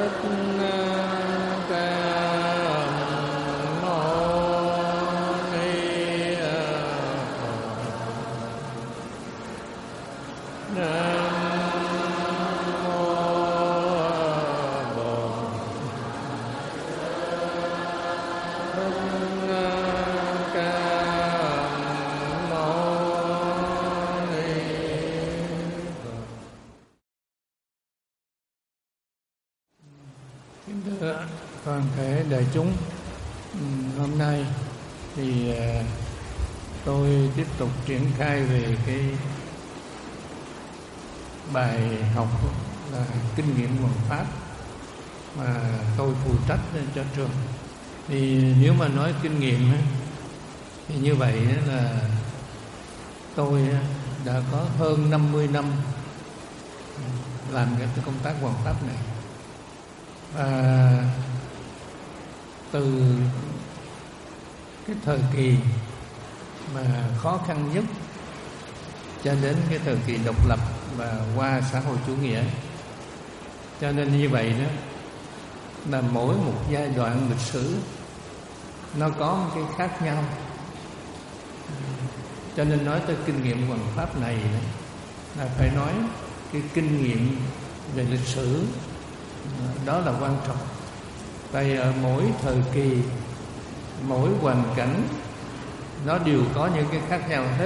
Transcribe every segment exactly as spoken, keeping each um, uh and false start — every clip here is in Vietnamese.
Toàn thể đại chúng, hôm nay thì tôi tiếp tục triển khai về cái bài học là kinh nghiệm hoằng pháp mà tôi phụ trách cho trường. Thì nếu mà nói kinh nghiệm thì như vậy là tôi đã có hơn năm mươi năm làm cái công tác hoằng pháp này. Và từ cái thời kỳ mà khó khăn nhất cho đến cái thời kỳ độc lập và qua xã hội chủ nghĩa, cho nên như vậy đó là mỗi một giai đoạn lịch sử nó có một cái khác nhau. Cho nên nói tới kinh nghiệm hoằng pháp này là phải nói cái kinh nghiệm về lịch sử, đó là quan trọng. Tại ở mỗi thời kỳ, mỗi hoàn cảnh nó đều có những cái khác nhau hết.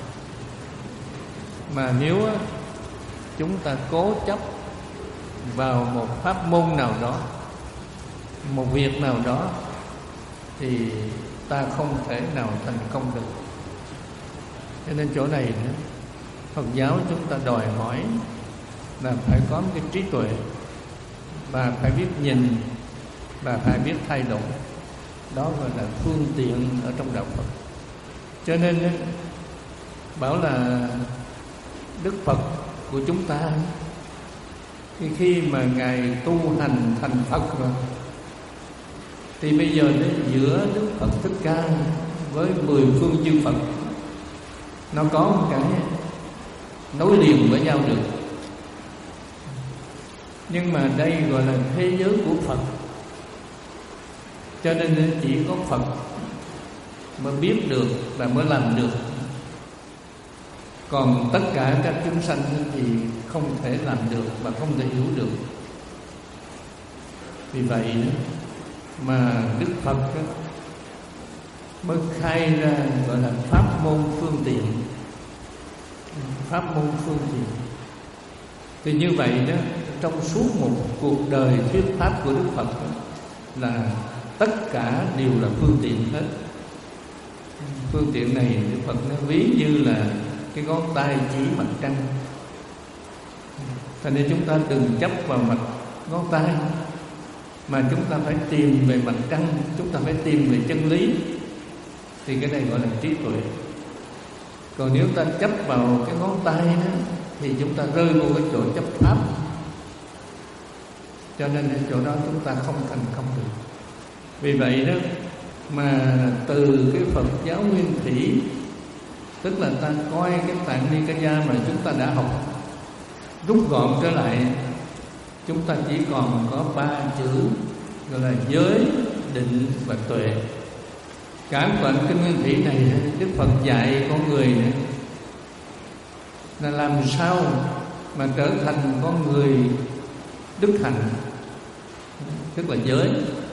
Mà nếu chúng ta cố chấp vào một pháp môn nào đó, một việc nào đó, thì ta không thể nào thành công được. Cho nên chỗ này Phật giáo chúng ta đòi hỏi là phải có một cái trí tuệ, và phải biết nhìn, và phải biết thay đổi. Đó gọi là phương tiện ở trong đạo Phật. Cho nên bảo là Đức Phật của chúng ta khi, khi mà Ngài tu hành thành Phật rồi, thì bây giờ giữa Đức Phật Thích Ca với mười phương chư Phật nó có một cái nối liền với nhau được. Nhưng mà đây gọi là thế giới của Phật, cho nên chỉ có Phật mới biết được và mới làm được. Còn tất cả các chúng sanh thì không thể làm được và không thể hiểu được. Vì vậy mà Đức Phật mới khai ra gọi là pháp môn phương tiện. Pháp môn phương tiện. Thì như vậy đó, trong suốt một cuộc đời thuyết pháp của Đức Phật đó, là tất cả đều là phương tiện hết. Phương tiện này Đức Phật nó ví như là cái ngón tay chỉ mặt trăng. Cho nên chúng ta đừng chấp vào mặt ngón tay, mà chúng ta phải tìm về mặt trăng, chúng ta phải tìm về chân lý. Thì cái này gọi là trí tuệ. Còn nếu ta chấp vào cái ngón tay đó, thì chúng ta rơi vô cái chỗ chấp pháp. Cho nên ở chỗ đó chúng ta không thành công được. Vì vậy đó mà từ cái Phật giáo nguyên thủy, tức là ta coi cái Tạng Nikaya mà chúng ta đã học, rút gọn trở lại, chúng ta chỉ còn có ba chữ gọi là giới, định và tuệ. Cả bản kinh nguyên thủy này Đức Phật dạy con người này là làm sao mà trở thành con người đức hạnh, tức là giới.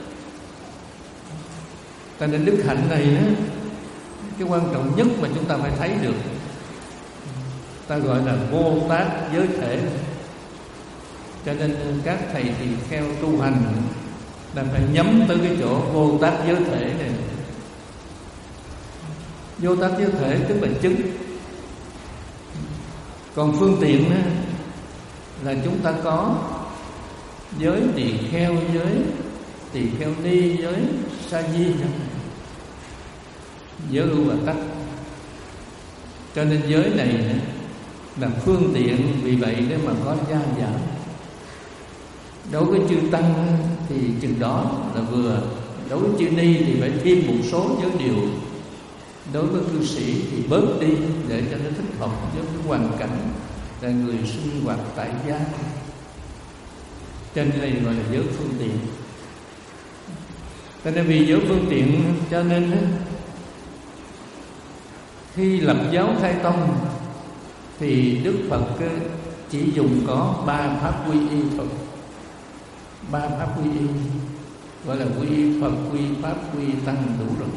Cho nên đức hạnh này đó, cái quan trọng nhất mà chúng ta phải thấy được, ta gọi là vô tác giới thể. Cho nên các thầy tỳ kheo tu hành là phải nhắm tới cái chỗ vô tác giới thể này. Vô tác giới thể tức là chứng. Còn phương tiện đó, là chúng ta có giới tỳ kheo, giới tỳ kheo ni, giới sa di, giới ưu và tắc. Cho nên giới này là phương tiện. Vì vậy nếu mà có gia giảm, đối với chư tăng thì chừng đó là vừa, đối với chư ni thì phải thêm một số giới điều, đối với cư sĩ thì bớt đi để cho nó thích hợp với cái hoàn cảnh là người sinh hoạt tại gia. cho nên đây gọi là giới phương tiện. Cho nên vì giới phương tiện cho nên khi lập giáo khai tông thì Đức Phật chỉ dùng có ba pháp quy y thôi. Ba pháp quy y gọi là quy y Phật, quy y Pháp, quy y Tăng đủ rồi.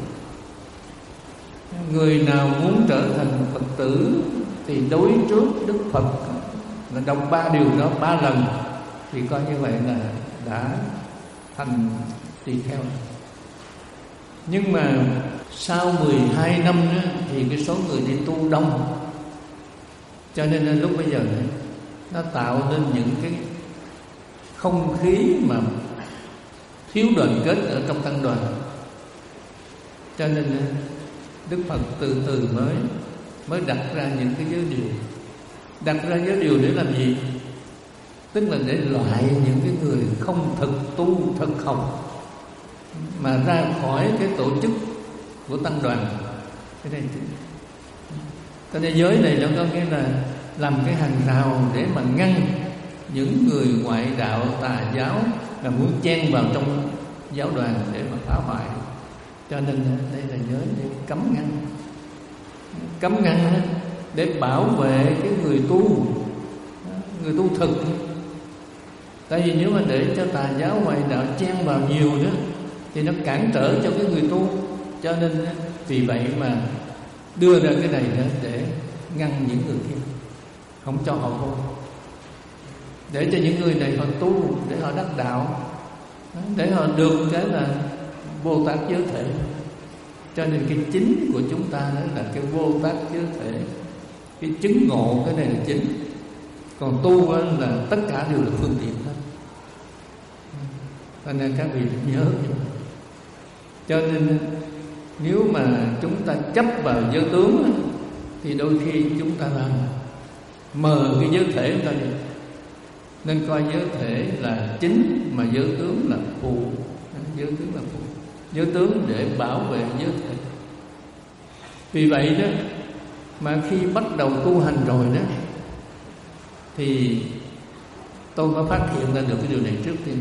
Người nào muốn trở thành Phật tử thì đối trước Đức Phật là đọc ba điều đó ba lần thì coi như vậy là đã thành tỳ kheo. Nhưng mà sau mười hai năm nữa, thì cái số người đi tu đông, cho nên là lúc bây giờ này, nó tạo nên những cái không khí mà thiếu đoàn kết ở trong tăng đoàn. Cho nên Đức Phật từ từ mới mới đặt ra những cái giới điều. Đặt ra giới điều để làm gì? Tức là để loại những cái người không thực tu, thực học mà ra khỏi cái tổ chức của tăng đoàn. Cái này cho nên giới này nó có nghĩa là làm cái hàng rào để mà ngăn những người ngoại đạo tà giáo là muốn chen vào trong giáo đoàn để mà phá hoại. Cho nên đây là giới để cấm ngăn, cấm ngăn để bảo vệ cái người tu, người tu thực. Tại vì nếu mà để cho tà giáo ngoại đạo chen vào nhiều nữa thì nó cản trở cho cái người tu. Cho nên vì vậy mà đưa ra cái này nữa để ngăn những người kia, không cho họ vô, để cho những người này họ tu, để họ đắc đạo, để họ được cái là Bồ Tát giới thể. Cho nên cái chính của chúng ta đó là cái Bồ Tát giới thể, cái chứng ngộ, cái này là chính. Còn tu là tất cả đều là phương tiện hết. Cho nên các vị nhớ. Cho nên nếu mà chúng ta chấp vào giới tướng thì đôi khi chúng ta làm mờ cái giới thể chúng ta đi. Nên coi giới thể là chính mà giới tướng là phụ. Giới tướng là phụ, giới tướng để bảo vệ giới thể. Vì vậy đó mà khi bắt đầu tu hành rồi đó thì tôi có phát hiện ra được cái điều này trước tiên.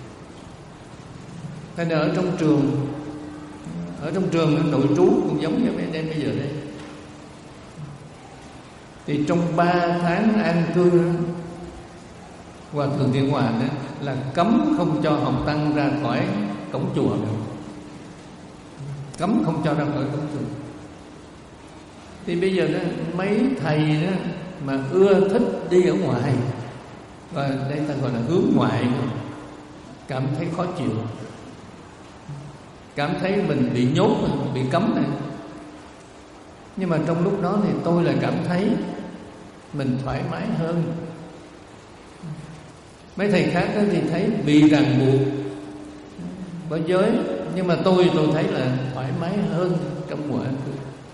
Thế nên ở trong trường, ở trong trường nội trú cũng giống như mấy em bây giờ đây, thì trong ba tháng an cư Hòa Thượng Thiện Hòa đó là cấm không cho học tăng ra khỏi cổng chùa được. Cấm không cho ra khỏi cổng chùa. Thì bây giờ đó mấy thầy đó mà ưa thích đi ở ngoài, và đây ta gọi là hướng ngoại, cảm thấy khó chịu, cảm thấy mình bị nhốt, bị cấm này. Nhưng mà trong lúc đó thì tôi lại cảm thấy mình thoải mái hơn. Mấy thầy khác đó thì thấy bị ràng buộc bởi giới, nhưng mà tôi tôi thấy là thoải mái hơn trong mùa an cư.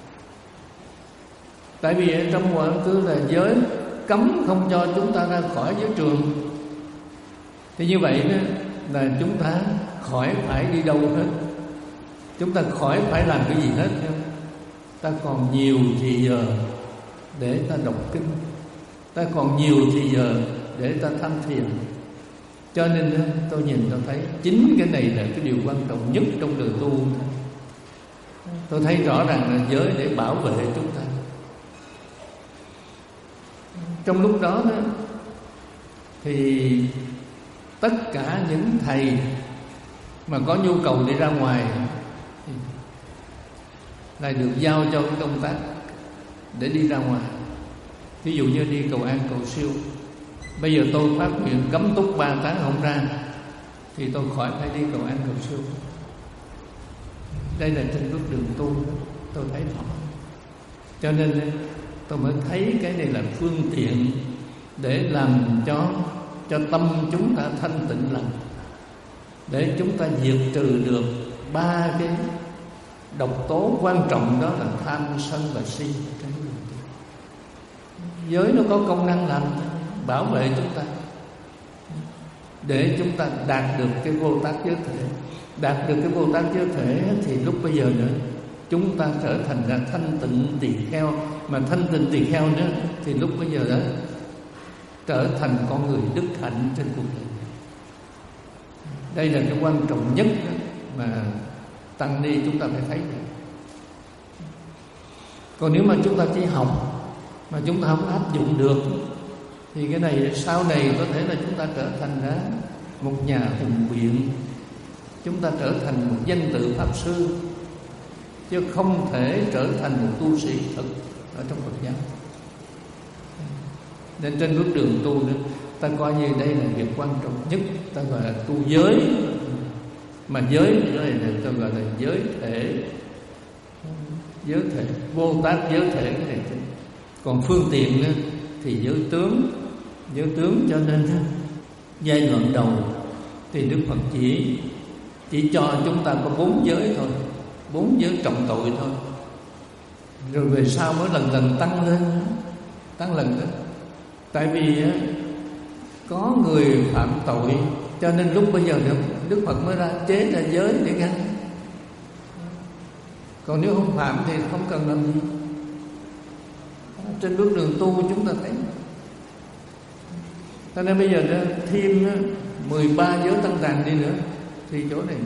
Tại vì ở trong mùa an cư là giới cấm không cho chúng ta ra khỏi giới trường. Thì như vậy đó là chúng ta khỏi phải đi đâu hết, chúng ta khỏi phải làm cái gì hết. Ta còn nhiều thì giờ để ta đọc kinh, ta còn nhiều thì giờ để ta tham thiền. Cho nên tôi nhìn tôi thấy chính cái này là cái điều quan trọng nhất trong đời tu. Tôi thấy rõ ràng là giới để bảo vệ chúng ta. Trong lúc đó, đó thì tất cả những thầy mà có nhu cầu đi ra ngoài lại được giao cho cái công tác để đi ra ngoài. Ví dụ như đi cầu an cầu siêu, bây giờ tôi phát nguyện cấm túc ba tháng không ra thì tôi khỏi phải đi cầu an cầu siêu. Đây là trên bước đường tu tôi thấy rõ. Cho nên tôi mới thấy cái này là phương tiện để làm cho cho tâm chúng ta thanh tịnh lành, để chúng ta diệt trừ được ba cái độc tố quan trọng, đó là tham sân và si. Giới nó có công năng làm bảo vệ chúng ta, để chúng ta đạt được cái vô tác giới thể. Đạt được cái vô tác giới thể thì lúc bây giờ nữa chúng ta trở thành ra thanh tịnh tỳ kheo. Mà thanh tịnh tỳ kheo nữa thì lúc bây giờ đó trở thành con người đức hạnh trên cuộc đời. Đây là cái quan trọng nhất mà tăng ni chúng ta phải thấy được. Còn nếu mà chúng ta chỉ học mà chúng ta không áp dụng được thì cái này sau này có thể là chúng ta trở thành ra một nhà hùng biện, chúng ta trở thành một danh tự pháp sư, chứ không thể trở thành một tu sĩ thực ở trong Phật giáo. Nên trên bước đường tu nữa, ta coi như đây là việc quan trọng nhất, ta gọi là tu giới. Mà giới này ta gọi là giới thể, giới thể, Bồ Tát giới thể cái này. Còn phương tiện nữa, thì giới tướng, giới tướng. Cho nên giai đoạn đầu thì Đức Phật chỉ chỉ cho chúng ta có bốn giới thôi, bốn giới trọng tội thôi. Rồi về sau mới lần lần tăng lên, tăng lần lên. Tại vì có người phạm tội, cho nên lúc bây giờ Đức Phật mới ra chế ra giới để ngăn. Còn nếu không phạm thì không cần làm gì. Trên bước đường tu chúng ta thấy. Cho nên bây giờ thêm mười ba giới tăng tàng đi nữa thì chỗ này.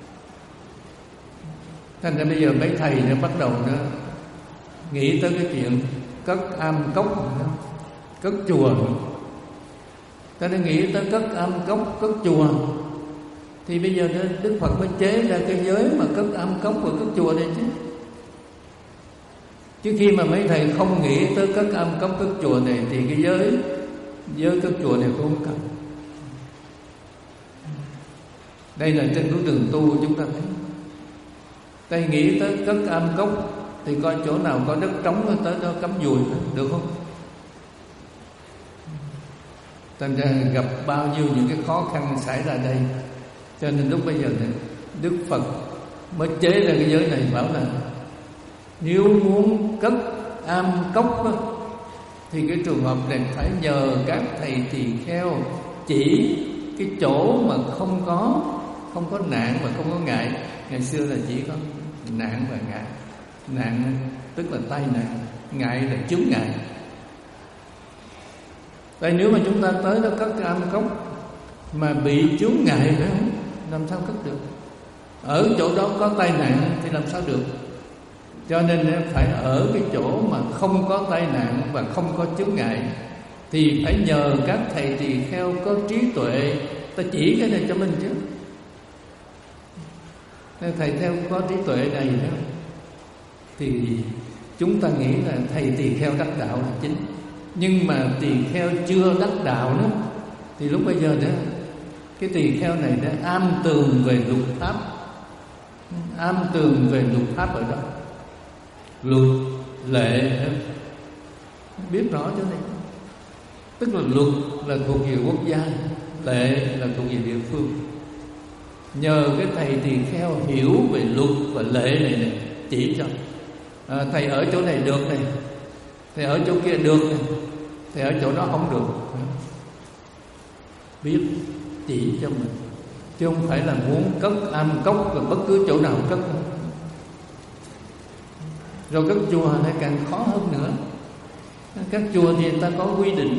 Thành ra bây giờ mấy thầy nó bắt đầu nó nghĩ tới cái chuyện cất am cốc, cất chùa. Ta đã nghĩ tới cất am cốc, cất chùa. Thì bây giờ Đức Phật mới chế ra cái giới mà cất am cốc và cất chùa đây chứ. Chứ khi mà mấy thầy không nghĩ tới cất am cốc, cất chùa này thì cái giới giới cất chùa này cũng không cần. Đây là trên bước đường tu chúng ta thấy. Ta nghĩ tới cất am cốc thì coi chỗ nào có đất trống tới đó cắm dùi được không? Thành ra gặp bao nhiêu những cái khó khăn xảy ra đây. Cho nên lúc bây giờ này, Đức Phật mới chế ra cái giới này, bảo là nếu muốn cất am cốc đó, thì cái trường hợp này phải nhờ các thầy tỳ kheo chỉ cái chỗ mà không có không có nạn và không có ngại. Ngày xưa là chỉ có nạn và ngại. Nạn tức là tai nạn, ngại là chướng ngại. Tại nếu mà chúng ta tới đó cất cái am cốc mà bị chướng ngại phải không? Làm sao cất được? Ở chỗ đó có tai nạn thì làm sao được? Cho nên phải ở cái chỗ mà không có tai nạn và không có chướng ngại. Thì phải nhờ các thầy tỳ kheo có trí tuệ, ta chỉ cái này cho mình chứ. Thầy theo có trí tuệ này đó, thì chúng ta nghĩ là thầy tỳ kheo đắc đạo là chính. Nhưng mà tỳ kheo chưa đắc đạo nữa, thì lúc bây giờ đó cái tỳ kheo này đã am tường về luật pháp, am tường về luật pháp ở đó, luật lệ biết rõ chỗ này. Tức là luật là thuộc về quốc gia, lệ là thuộc về địa phương. Nhờ cái thầy tỳ kheo hiểu về luật và lệ này, này chỉ cho à, thầy ở chỗ này được này, thầy ở chỗ kia được này, thầy ở chỗ đó không được, biết chỉ cho mình, chứ không phải là muốn cất am cốc là bất cứ chỗ nào cất. Rồi cất chùa lại càng khó hơn nữa. Các chùa thì người ta có quy định,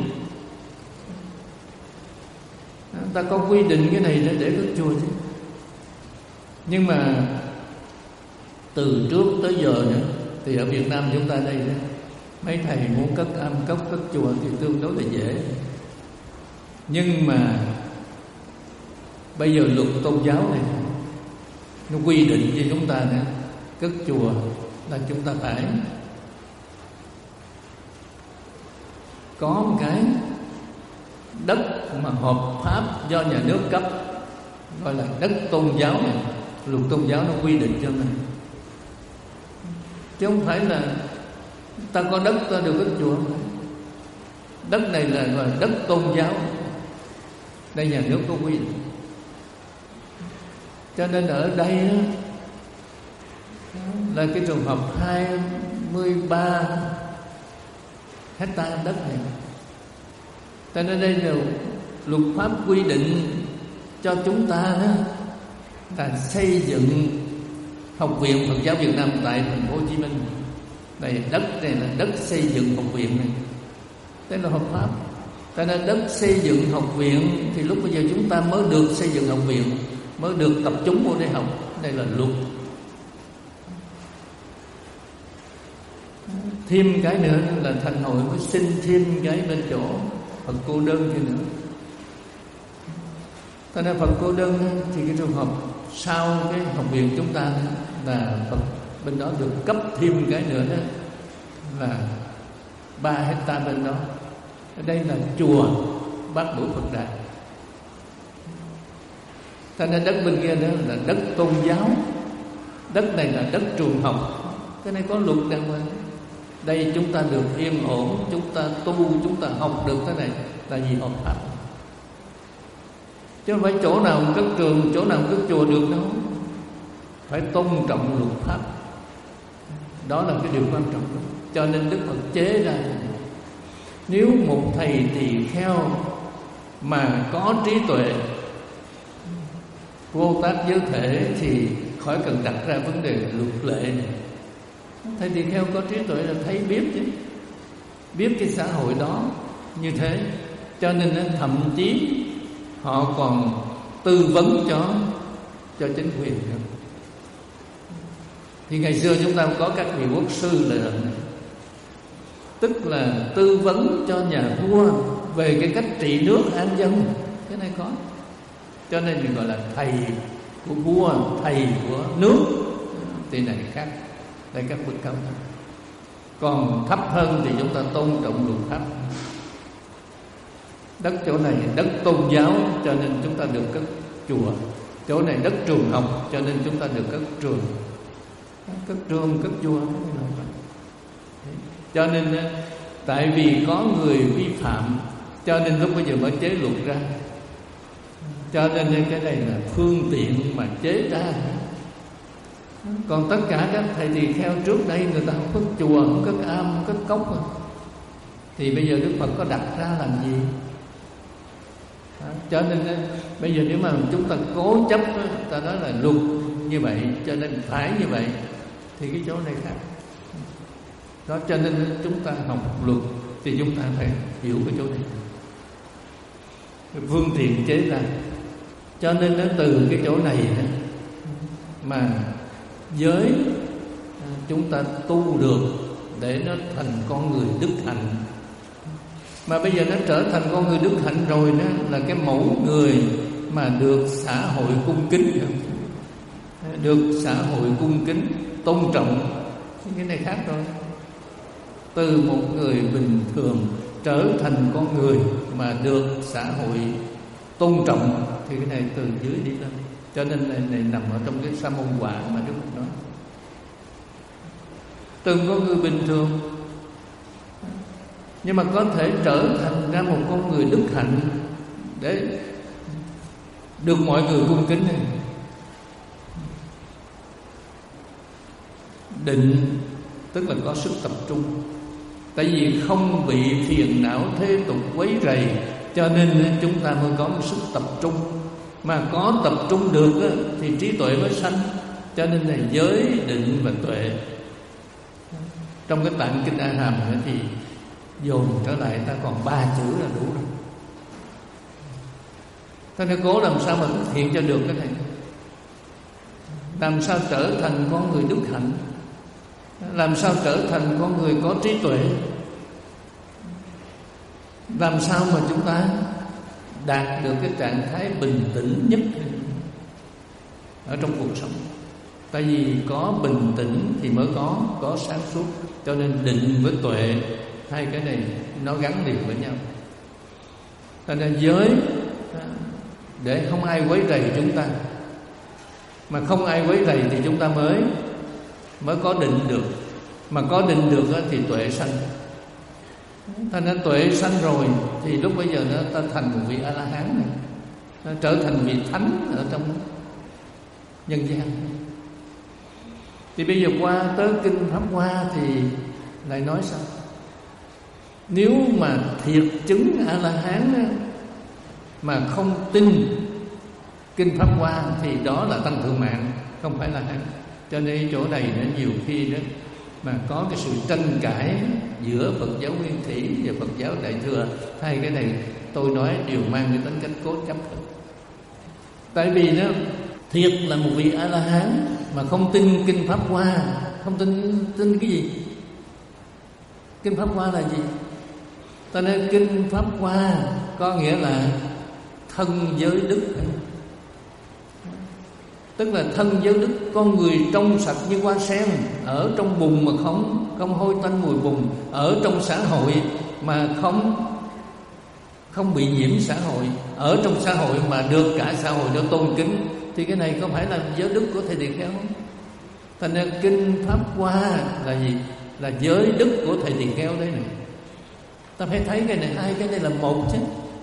người ta có quy định cái này để cất chùa chứ. Nhưng mà từ trước tới giờ nữa thì ở Việt Nam chúng ta đây đó, mấy thầy muốn cất am cốc, cất chùa thì tương đối là dễ. Nhưng mà bây giờ luật tôn giáo này nó quy định cho chúng ta nữa, cất chùa là chúng ta phải có một cái đất mà hợp pháp do nhà nước cấp, gọi là đất tôn giáo này. Luật tôn giáo nó quy định cho mình, chứ không phải là ta có đất ta được cất chùa. Đất này là gọi là đất tôn giáo, đây nhà nước có quy định. Cho nên ở đây đó, là cái trường hợp hai mươi ba hectare đất này. Cho nên đây là luật pháp quy định cho chúng ta đó là xây dựng Học viện Phật giáo Việt Nam tại thành phố Hồ Chí Minh. Đây đất này là đất xây dựng học viện này, đây là hợp pháp. Cho nên đất xây dựng học viện thì lúc bây giờ chúng ta mới được xây dựng học viện. mới được tập trung vô đây học. Đây là luật. Thêm cái nữa là Thành Hội mới xin thêm cái bên chỗ Phật Cô Đơn kia nữa. Cho nên Phật Cô Đơn thì cái trường hợp sau cái học viện chúng ta là Phật bên đó được cấp thêm cái nữa đó là ba hecta bên đó. Ở đây là chùa Bát Bửu Phật Đà. Cho nên đất bên kia đó là đất tôn giáo, đất này là đất trường học. Cái này có luật đàng hoàng. Đây chúng ta được yên ổn, chúng ta tu, chúng ta học được cái này là gì? Hợp pháp. Chứ không phải chỗ nào cất trường, chỗ nào cất chùa được đâu. Phải tôn trọng luật pháp. Đó là cái điều quan trọng. Cho nên Đức Phật chế ra, nếu một thầy tỳ kheo mà có trí tuệ vô tác giới thể thì khỏi cần đặt ra vấn đề luật lệ này. Thầy tỳ kheo có trí tuệ là thấy biết chứ, biết cái xã hội đó như thế. Cho nên thậm chí họ còn tư vấn cho cho chính quyền nữa. Thì ngày xưa chúng ta có các vị quốc sư là tức là tư vấn cho nhà vua về cái cách trị nước an dân. Cái này có. Cho nên mình gọi là thầy của vua, thầy của nước. Thì này khác. Đây các bậc cao hơn. Còn thấp hơn thì chúng ta tôn trọng luật pháp. Đất chỗ này đất tôn giáo, cho nên chúng ta được cất chùa. Chỗ này đất trường học, cho nên chúng ta được cất trường. Cất trường, cất chùa. Cho nên tại vì có người vi phạm, cho nên lúc bây giờ mới chế luật ra. Cho nên cái này là phương tiện mà chế ra. Còn tất cả các thầy tỳ kheo trước đây người ta không có chùa, không có am, không có cốc, thì bây giờ Đức Phật có đặt ra làm gì? Đó. Cho nên bây giờ nếu mà chúng ta cố chấp, ta nói là luật như vậy cho nên phải như vậy, thì cái chỗ này khác. Đó, cho nên chúng ta học luật thì chúng ta phải hiểu cái chỗ này, phương tiện chế ra. Cho nên nó từ cái chỗ này mà giới chúng ta tu được để nó thành con người đức hạnh. Mà bây giờ nó trở thành con người đức hạnh rồi, đó là cái mẫu người mà được xã hội cung kính, được xã hội cung kính tôn trọng. Cái này khác rồi. Từ một người bình thường trở thành con người mà được xã hội tôn trọng, thì cái này từ dưới đi lên. Cho nên này, này nằm ở trong cái sa môn quả mà Đức Phật nói. Từng con người bình thường, nhưng mà có thể trở thành ra một con người đức hạnh để được mọi người cung kính này. Định tức là có sức tập trung. Tại vì không bị phiền não thế tục quấy rầy, cho nên chúng ta mới có một sức tập trung. Mà có tập trung được á, thì trí tuệ mới sanh. Cho nên là giới, định và tuệ. Trong cái tạng kinh A Hàm nữa thì dồn trở lại ta còn ba chữ là đủ rồi. Ta phải cố làm sao mà thực hiện cho được cái này, làm sao trở thành con người đức hạnh, làm sao trở thành con người có trí tuệ, làm sao mà chúng ta đạt được cái trạng thái bình tĩnh nhất ở trong cuộc sống. Tại vì có bình tĩnh thì mới có có sáng suốt. Cho nên định với tuệ, hai cái này nó gắn liền với nhau. Cho nên giới để không ai quấy rầy chúng ta, mà không ai quấy rầy thì chúng ta mới mới có định được. Mà có định được thì tuệ sanh. Thành ra tuệ sanh rồi thì lúc bây giờ nó ta thành một vị A-la-hán này, nó trở thành vị thánh ở trong nhân gian. Thì bây giờ qua tới kinh Pháp Hoa thì lại nói sao? Nếu mà thiệt chứng A-la-hán mà không tin kinh Pháp Hoa thì đó là tăng thượng mạng, không phải là hán. Cho nên chỗ này nó nhiều khi đó mà có cái sự tranh cãi giữa Phật giáo Nguyên Thủy và Phật giáo Đại Thừa. Hai cái này tôi nói đều mang cái tính cách cố chấp. Tại vì nó thiệt là một vị A La Hán mà không tin kinh Pháp Hoa, không tin tin cái gì? Kinh Pháp Hoa là gì? Ta nói kinh Pháp Hoa có nghĩa là thân giới đức, tức là thân giới đức. Con người trong sạch như hoa sen, ở trong bùn mà không không hôi tanh mùi bùn, ở trong xã hội mà không không bị nhiễm xã hội, ở trong xã hội mà được cả xã hội đó tôn kính, thì cái này có phải là giới đức của thầy Tỳ Kheo không? Thành ra kinh Pháp Hoa là gì? Là giới đức của thầy Tỳ Kheo đấy này. Ta phải thấy cái này, hai cái này là một chứ.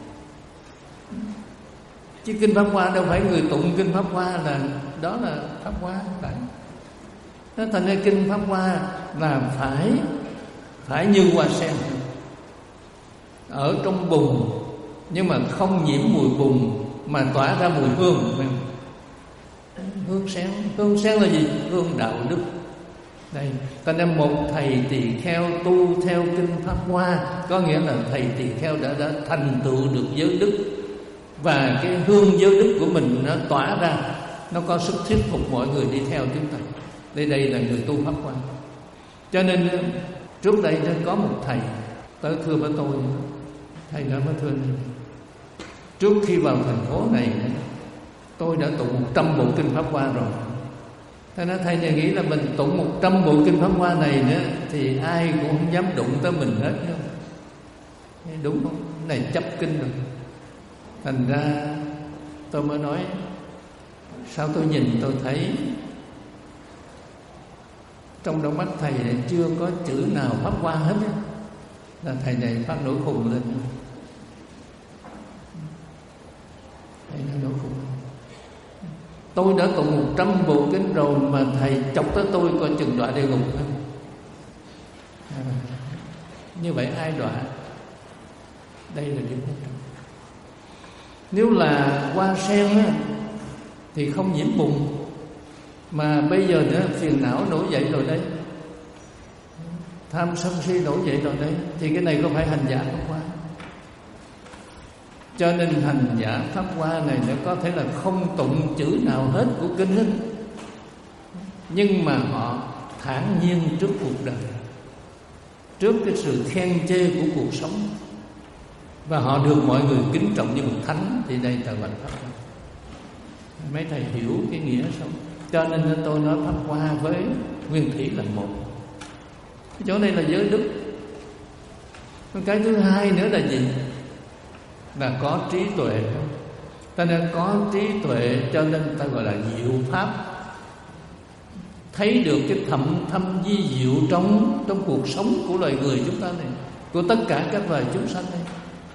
Chứ kinh Pháp Hoa đâu phải người tụng kinh Pháp Hoa là đó là Pháp Hoa, không phải. Nó thành ra kinh Pháp Hoa là phải phải như hoa sen, ở trong bùn nhưng mà không nhiễm mùi bùn, mà tỏa ra mùi hương. Hương sen, hương sen là gì? Hương đạo đức. Đây, ta nên một thầy Tỳ Kheo tu theo kinh Pháp Hoa, có nghĩa là thầy Tỳ Kheo đã đã thành tựu được giới đức, và cái hương giới đức của mình nó tỏa ra, nó có sức thuyết phục mọi người đi theo chúng ta. Đây đây là người tu Pháp Hoa. Cho nên trước đây có một thầy tới thưa với tôi, thầy nói với thưa, trước khi vào thành phố này tôi đã tụng một trăm bộ kinh Pháp Hoa rồi. Thầy nói thầy này nghĩ là mình tụng một trăm bộ kinh Pháp Hoa này nữa thì ai cũng không dám đụng tới mình hết nữa. Đúng không? Này chấp kinh rồi. Thành ra tôi mới nói, sao tôi nhìn tôi thấy trong đôi mắt thầy này chưa có chữ nào Pháp Hoa hết á. Là thầy này phát nổi khùng lên. Thầy nó nổi khùng. Tôi đã tụng một trăm bộ kinh rồi mà thầy chọc tới tôi coi chừng đọa địa ngục. À, như vậy ai đọa? Đây là điểm quan trọng. Nếu là hoa sen á, thì không nhiễm bùn, mà bây giờ nữa phiền não nổi dậy rồi đấy, tham sân si nổi dậy rồi đấy, thì cái này có phải hành giả Pháp Hoa? Cho nên hành giả Pháp Hoa này nó có thể là không tụng chữ nào hết của kinh hết, nhưng mà họ thản nhiên trước cuộc đời, trước cái sự khen chê của cuộc sống, và họ được mọi người kính trọng như một thánh. Thì đây là Pháp Hoa. Mấy thầy hiểu cái nghĩa sống. Cho nên tôi nói Pháp Hoa với nguyên thủy là một. Cái chỗ này là giới đức. Cái thứ hai nữa là gì? Là có trí tuệ. Ta nên có trí tuệ, cho nên ta gọi là diệu pháp. Thấy được cái thâm thâm vi diệu trong trong cuộc sống của loài người chúng ta này, của tất cả các loài chúng sanh này.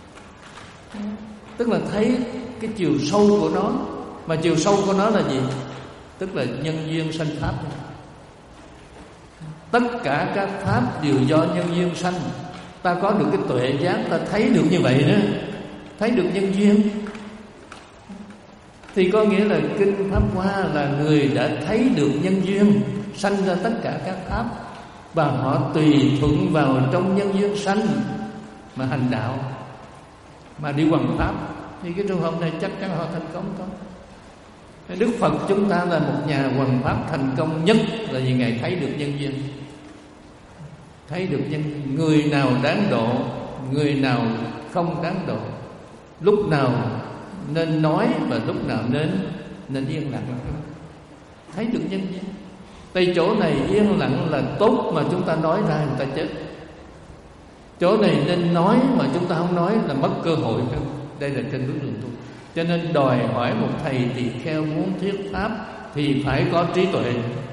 Tức là thấy cái chiều sâu của nó. Mà chiều sâu của nó là gì? Tức là nhân duyên sanh pháp. Tất cả các pháp đều do nhân duyên sanh. Ta có được cái tuệ giác, ta thấy được như vậy đó, thấy được nhân duyên, thì có nghĩa là kinh Pháp Hoa là người đã thấy được nhân duyên sanh ra tất cả các pháp, và họ tùy thuận vào trong nhân duyên sanh mà hành đạo, mà đi hoằng pháp. Thì cái trường hợp này chắc chắn họ thành công thôi. Đức Phật chúng ta là một nhà hoằng pháp thành công nhất là vì Ngài thấy được nhân duyên. Thấy được nhân duyên. Người nào đáng độ, người nào không đáng độ, lúc nào nên nói và lúc nào nên nên yên lặng. Thấy được nhân duyên. Tại chỗ này yên lặng là tốt mà chúng ta nói ra người ta chết. Chỗ này nên nói mà chúng ta không nói là mất cơ hội. Đây là trên bước đường tu. Cho nên đòi hỏi một thầy tỳ kheo muốn thuyết pháp thì phải có trí tuệ.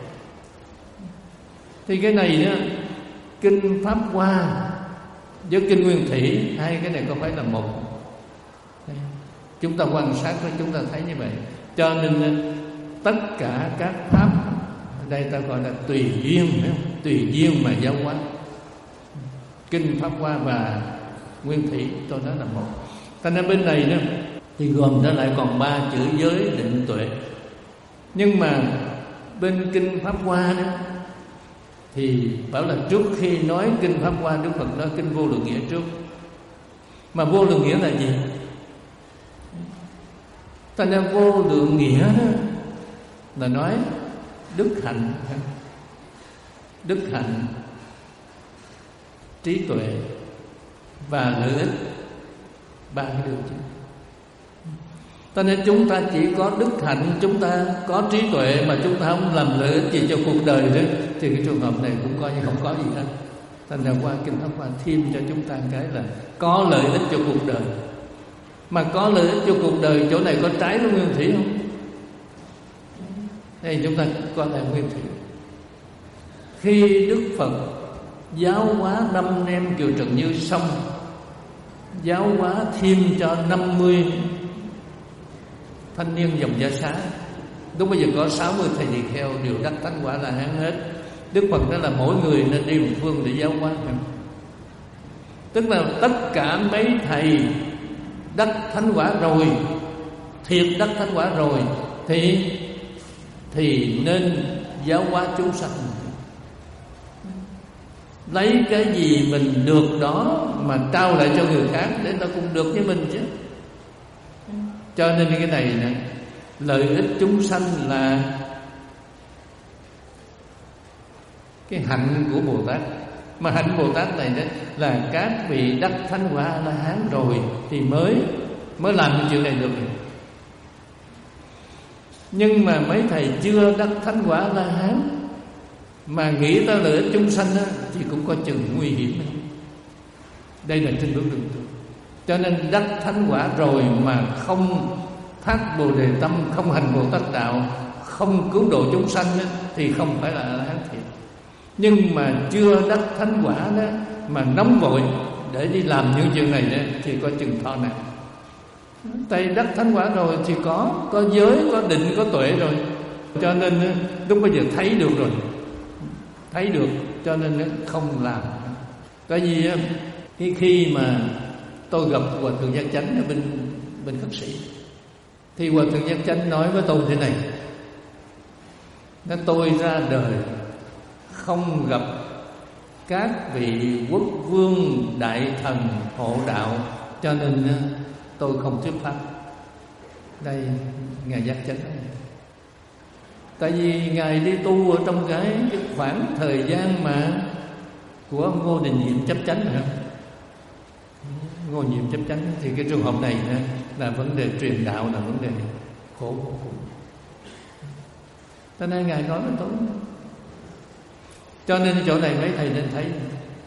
Thì cái này đó, kinh Pháp Hoa với kinh Nguyên Thủy, hai cái này có phải là một? Chúng ta quan sát đó, chúng ta thấy như vậy. Cho nên tất cả các pháp ở đây ta gọi là tùy duyên, tùy duyên mà giáo hóa. Kinh Pháp Hoa và Nguyên Thủy tôi nói là một. Cho nên bên này đó thì gồm ra lại còn ba chữ giới định tuệ. Nhưng mà bên kinh Pháp Hoa đó thì bảo là trước khi nói kinh Pháp Hoa, Đức Phật nói kinh Vô Lượng Nghĩa trước. Mà Vô Lượng Nghĩa là gì? Ta nên Vô Lượng Nghĩa đó là nói đức hạnh, đức hạnh, trí tuệ và lợi ích, ba cái điều chứ. Cho nên chúng ta chỉ có đức hạnh, chúng ta có trí tuệ mà chúng ta không làm lợi ích gì cho cuộc đời nữa, thì cái trường hợp này cũng coi như không có gì hết. Thành ra qua Kinh Pháp Hoa thêm cho chúng ta cái là có lợi ích cho cuộc đời. Mà có lợi ích cho cuộc đời, chỗ này có trái với nguyên thủy không? Đây chúng ta coi lại nguyên thủy. Khi Đức Phật giáo hóa năm em Kiều Trần Như xong, giáo hóa thêm cho năm mươi thanh niên dòng Gia Xá. Lúc bây giờ có sáu mươi thầy tỳ kheo đều đắc thánh quả La Hán hết. Đức Phật đó là mỗi người nên đi một phương để giáo hóa. Tức là tất cả mấy thầy đắc thánh quả rồi, thiệt đắc thánh quả rồi, thì thì nên giáo hóa chúng sanh. Lấy cái gì mình được đó mà trao lại cho người khác để ta cũng được với mình chứ. Cho nên cái này nè, lợi ích chúng sanh là cái hạnh của Bồ Tát. Mà hạnh Bồ Tát này đó là các vị đắc thánh quả A La Hán rồi thì mới mới làm cái chuyện này được. Nhưng mà mấy thầy chưa đắc thánh quả A La Hán mà nghĩ tới lợi ích chúng sanh đó, thì cũng có chừng nguy hiểm. Đây là trên bước đường tu. Cho nên đắc thánh quả rồi mà không phát Bồ Đề tâm, không hành Bồ Tát đạo, không cứu độ chúng sanh đó, thì không phải là A La Hán thiệt. Nhưng mà chưa đắc thánh quả đó mà nóng vội để đi làm những chuyện này đó, thì có chừng thọ nặng. Tại đắc thánh quả rồi thì có có giới, có định, có tuệ rồi, cho nên lúc bây giờ thấy được rồi, thấy được, cho nên không làm. Tại vì khi khi mà tôi gặp Hòa Thượng Giác Chánh ở bên bên Khất Sĩ, thì Hòa Thượng Giác Chánh nói với tôi thế này: nói tôi ra đời không gặp các vị quốc vương đại thần hộ đạo, cho nên tôi không thuyết pháp. Đây ngài Giác Chánh. Tại vì ngài đi tu ở trong cái, cái khoảng thời gian mà của ông Ngô Đình Diệm chấp chánh hả? Ngô Nhiệm chấp chánh, thì cái trường hợp này là vấn đề truyền đạo, là vấn đề khổ vô cùng. Cho nên ngài nói với tôi. Cho nên chỗ này mấy thầy nên thấy,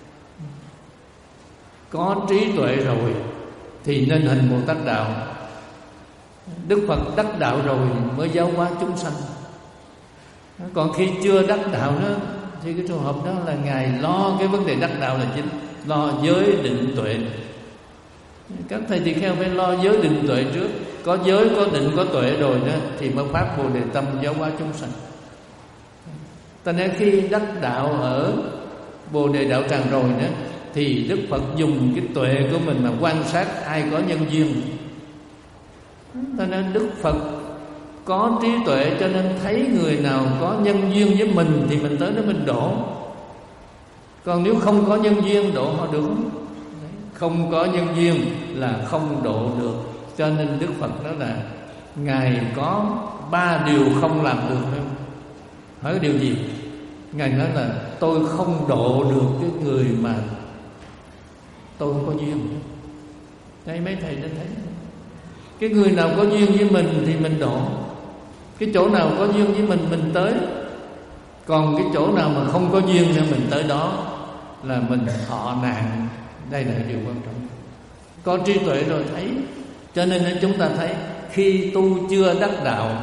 có trí tuệ rồi thì nên hành Bồ Tát đạo. Đức Phật đắc đạo rồi mới giáo hóa chúng sanh. Còn khi chưa đắc đạo đó, thì cái trường hợp đó là ngài lo cái vấn đề đắc đạo là chính, lo giới định tuệ. Các thầy tỳ kheo phải lo giới định tuệ trước. Có giới, có định, có tuệ rồi đó thì mới phát Bồ Đề tâm giáo hóa chúng sanh. Cho nên khi đắc đạo ở Bồ Đề đạo tràng rồi đó, thì Đức Phật dùng cái tuệ của mình mà quan sát ai có nhân duyên. Cho nên Đức Phật có trí tuệ, cho nên thấy người nào có nhân duyên với mình thì mình tới đó mình độ. Còn nếu không có nhân duyên độ họ được không? Không có nhân duyên là không độ được. Cho nên Đức Phật đó là ngài có ba điều không làm được. Hỏi điều gì? Ngài nói là tôi không độ được cái người mà tôi không có duyên. Đây mấy thầy đã thấy, cái người nào có duyên với mình thì mình độ, cái chỗ nào có duyên với mình mình tới. Còn cái chỗ nào mà không có duyên thì mình tới đó là mình thọ nạn. Đây là điều quan trọng. Có trí tuệ rồi thấy. Cho nên chúng ta thấy khi tu chưa đắc đạo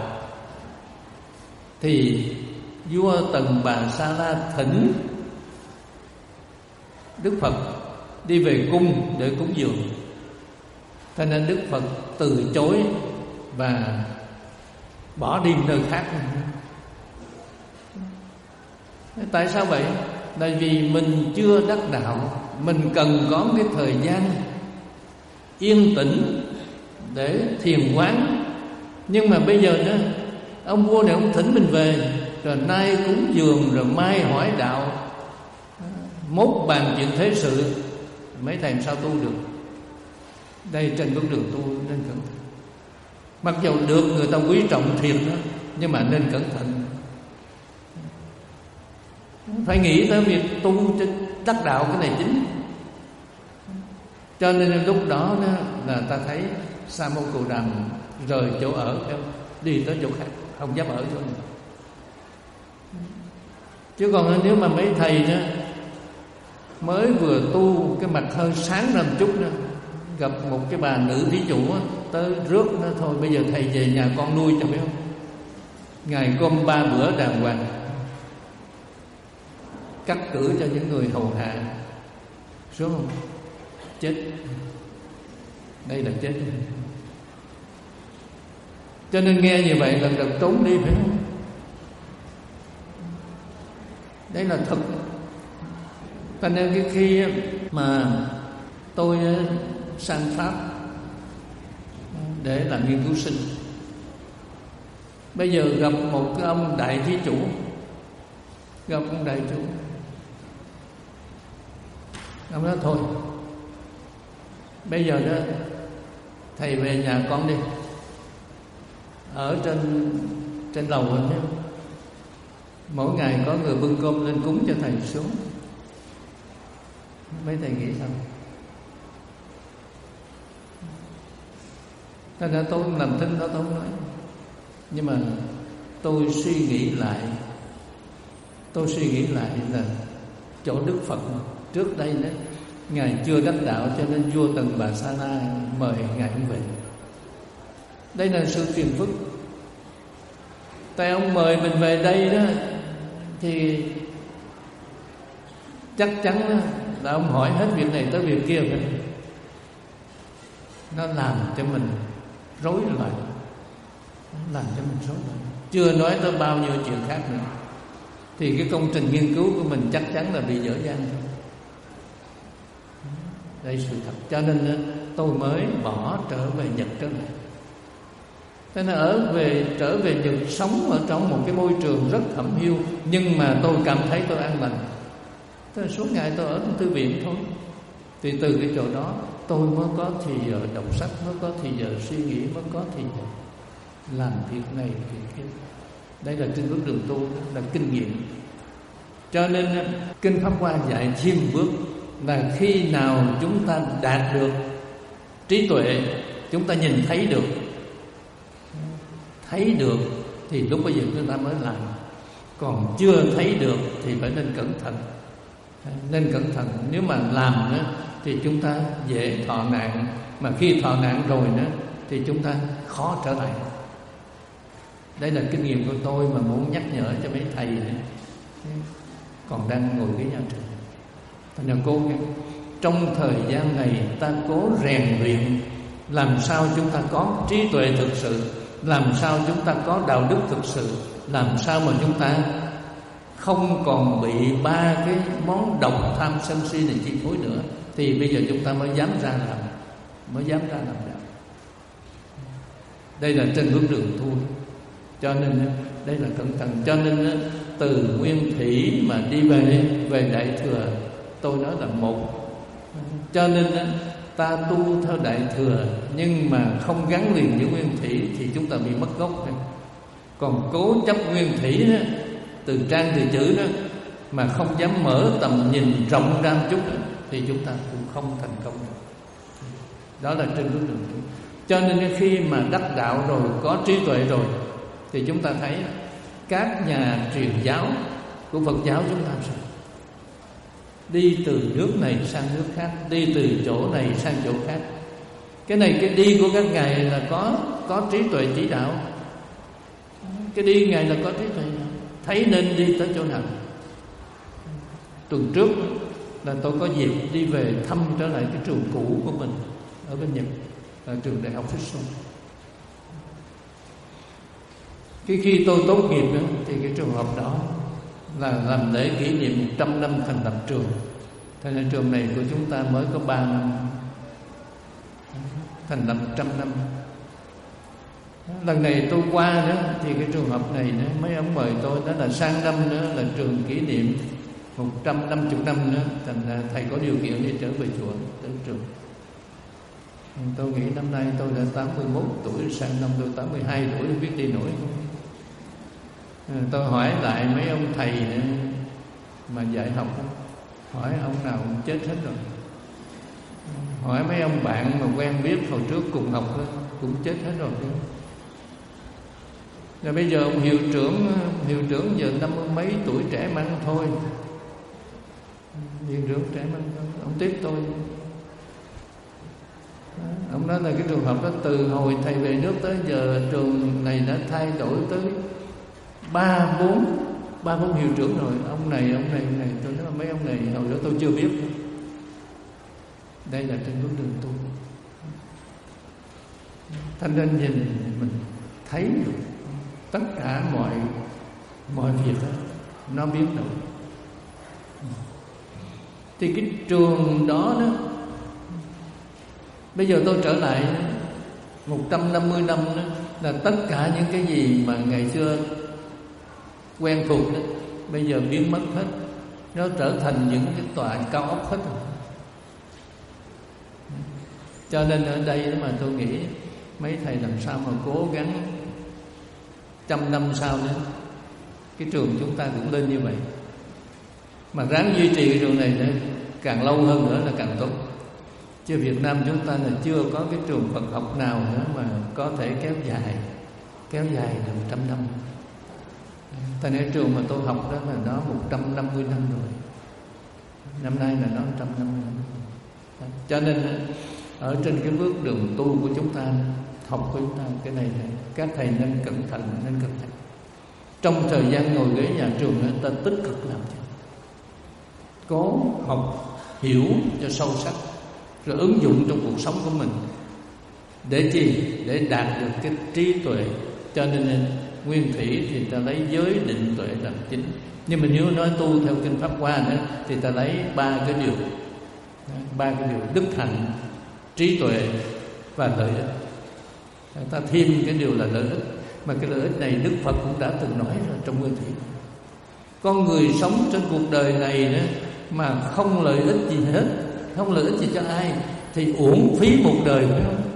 thì vua Tần Bà Sa La thỉnh Đức Phật đi về cung để cúng dường. Cho nên Đức Phật từ chối và bỏ đi nơi khác. Tại sao vậy? Tại vì mình chưa đắc đạo, mình cần có cái thời gian yên tĩnh để thiền quán. Nhưng mà bây giờ nữa, ông vua này ông thỉnh mình về, rồi nay cúng dường, rồi mai hỏi đạo, mốt bàn chuyện thế sự, mấy thầy sao tu được? Đây trên bước đường tu nên cẩn thận. Mặc dù được người ta quý trọng thiệt đó, nhưng mà nên cẩn thận. Phải nghĩ tới việc tu cho đắc đạo, cái này chính. Cho nên lúc đó, đó là ta thấy Sa Môn Cù Đàm rời chỗ ở, đi tới chỗ khác, không dám ở chỗ này. Chứ còn nếu mà mấy thầy đó mới vừa tu, cái mặt hơi sáng lên chút đó, gặp một cái bà nữ thí chủ đó, tới rước nó thôi, bây giờ thầy về nhà con nuôi cho biết không, ngày cơm ba bữa đàng hoàng, cắt cử cho những người hầu hạ, số không chết. Đây là chết. Cho nên nghe như vậy lần lần trốn đi, phải không? Đấy là thật. Cho nên cái khi mà tôi sang Pháp để làm nghiên cứu sinh, bây giờ gặp một cái ông đại thí chủ, gặp ông đại chủ, ông nói thôi, bây giờ đó thầy về nhà con đi, ở trên trên lầu anh nhé, mỗi ngày có người bưng cơm lên cúng cho thầy xuống. Mấy thầy nghĩ sao? Thật ra tôi không làm thinh đó, tôi không nói. Nhưng mà tôi suy nghĩ lại, tôi suy nghĩ lại là chỗ Đức Phật trước đây đấy, Ngài chưa đắc đạo, cho nên vua Tần Bà Sa La mời Ngài cũng về. Đây là sự phiền phức. Tại ông mời mình về đây đó, thì chắc chắn đó, là ông hỏi hết việc này tới việc kia phải. Nó làm cho mình rối loạn, làm cho mình rối loạn. Chưa nói tới bao nhiêu chuyện khác nữa, thì cái công trình nghiên cứu của mình chắc chắn là bị dở dang thôi. Đây sự thật. Cho nên tôi mới bỏ trở về Nhật trở lại. Thế nên ở về trở về Nhật, sống ở trong một cái môi trường rất thẩm hiu, nhưng mà tôi cảm thấy tôi an lành. Thế là suốt ngày tôi ở trong thư viện thôi. Thì từ cái chỗ đó tôi mới có thì giờ đọc sách, mới có thì giờ suy nghĩ, mới có thì giờ làm việc này việc kia. Đây là trên bước đường tu, là kinh nghiệm. Cho nên Kinh Pháp Hoa dạy thêm bước là khi nào chúng ta đạt được trí tuệ, chúng ta nhìn thấy được, thấy được thì lúc bây giờ chúng ta mới làm. Còn chưa thấy được thì phải nên cẩn thận. Nên cẩn thận. Nếu mà làm nữa thì chúng ta dễ thọ nạn, mà khi thọ nạn rồi nữa thì chúng ta khó trở lại. Đây là kinh nghiệm của tôi mà muốn nhắc nhở cho mấy thầy này còn đang ngồi ghế nhà trường. Thành ra cố gắng trong thời gian này ta cố rèn luyện, làm sao chúng ta có trí tuệ thực sự, làm sao chúng ta có đạo đức thực sự, làm sao mà chúng ta không còn bị ba cái món độc tham sân si này chi phối nữa, thì bây giờ chúng ta mới dám ra làm, mới dám ra làm đạo. Đây là trên bước đường tu. Cho nên đây là cẩn thận. Cho nên từ Nguyên Thủy mà đi về về Đại Thừa, tôi nói là một. Cho nên ta tu theo Đại Thừa, nhưng mà không gắn liền với Nguyên Thủy thì chúng ta bị mất gốc. Còn cố chấp Nguyên Thủy đó, từ trang từ chữ đó, mà không dám mở tầm nhìn rộng ra một chút đó, thì chúng ta cũng không thành công được. Đó là trên bước đường tu. Cho nên khi mà đắc đạo rồi, có trí tuệ rồi, thì chúng ta thấy các nhà truyền giáo của Phật giáo chúng ta sao? Đi từ nước này sang nước khác, đi từ chỗ này sang chỗ khác. Cái này cái đi của các ngài là có có trí tuệ chỉ đạo. Cái đi ngài là có trí tuệ, thấy nên đi tới chỗ nào. Tuần trước là tôi có dịp đi về thăm trở lại cái trường cũ của mình ở bên Nhật, là trường Đại học Futsal. Khi khi tôi tốt nghiệp đó, thì cái trường hợp đó là làm lễ kỷ niệm một trăm năm thành lập trường. Thế nên trường này của chúng ta mới có ba năm, thành lập một trăm năm. Lần này tôi qua đó, thì cái trường hợp này đó, mấy ông mời tôi, đó là sang năm nữa là trường kỷ niệm một trăm năm mươi năm nữa. Thành ra thầy có điều kiện để trở về chùa, tới trường. Tôi nghĩ năm nay tôi đã tám mươi mốt tuổi, sang năm tôi tám mươi hai tuổi, không biết đi nổi không. À, tôi hỏi lại mấy ông thầy mà dạy học, hỏi ông nào cũng chết hết rồi. Hỏi mấy ông bạn mà quen biết hồi trước cùng học đó, cũng chết hết rồi. Rồi bây giờ ông hiệu trưởng, hiệu trưởng giờ năm mươi mấy tuổi, trẻ măng thôi. Hiệu trưởng trẻ măng thôi, ông tiếp tôi. Ông nói là cái trường hợp đó từ hồi thầy về nước tới giờ trường này đã thay đổi tới ba bốn ba bốn hiệu trưởng rồi. Ông này, ông này, ông này. Tôi nói mấy ông này hồi đó tôi chưa biết. Đây là trên bước đường tu. Thành nên nhìn mình thấy được tất cả mọi mọi việc đó, nó biến đổi. Thì cái trường đó đó, bây giờ tôi trở lại một trăm năm mươi năm đó, là tất cả những cái gì mà ngày xưa quen thuộc đó, bây giờ biến mất hết. Nó trở thành những cái tòa cao ốc hết rồi. Cho nên ở đây đó mà tôi nghĩ mấy thầy làm sao mà cố gắng trăm năm sau nữa cái trường chúng ta cũng lên như vậy, mà ráng duy trì cái trường này nữa, càng lâu hơn nữa là càng tốt. Chứ Việt Nam chúng ta là chưa có cái trường Phật học nào nữa mà có thể kéo dài kéo dài được trăm năm. Tại nên trường mà tôi học đó là nó một trăm năm mươi năm rồi, năm nay là nó một trăm năm mươi năm. Cho nên ở trên cái bước đường tu của chúng ta, học của chúng ta, cái này này các thầy nên cẩn thận, nên cẩn thận. Trong thời gian ngồi ghế nhà trường đó, ta tích cực làm cho cố học hiểu cho sâu sắc, rồi ứng dụng trong cuộc sống của mình. Để chi? Để đạt được cái trí tuệ. Cho nên nguyên thủy thì ta lấy giới định tuệ làm chính. Nhưng mà nếu nói tu theo kinh Pháp Hoa nữa thì ta lấy ba cái điều, ba cái điều đức hạnh, trí tuệ và lợi ích. Ta thêm cái điều là lợi ích. Mà cái lợi ích này Đức Phật cũng đã từng nói rồi trong nguyên thủy. Con người sống trên cuộc đời này nữa mà không lợi ích gì hết, không lợi ích gì cho ai, thì uổng phí một đời, phải không?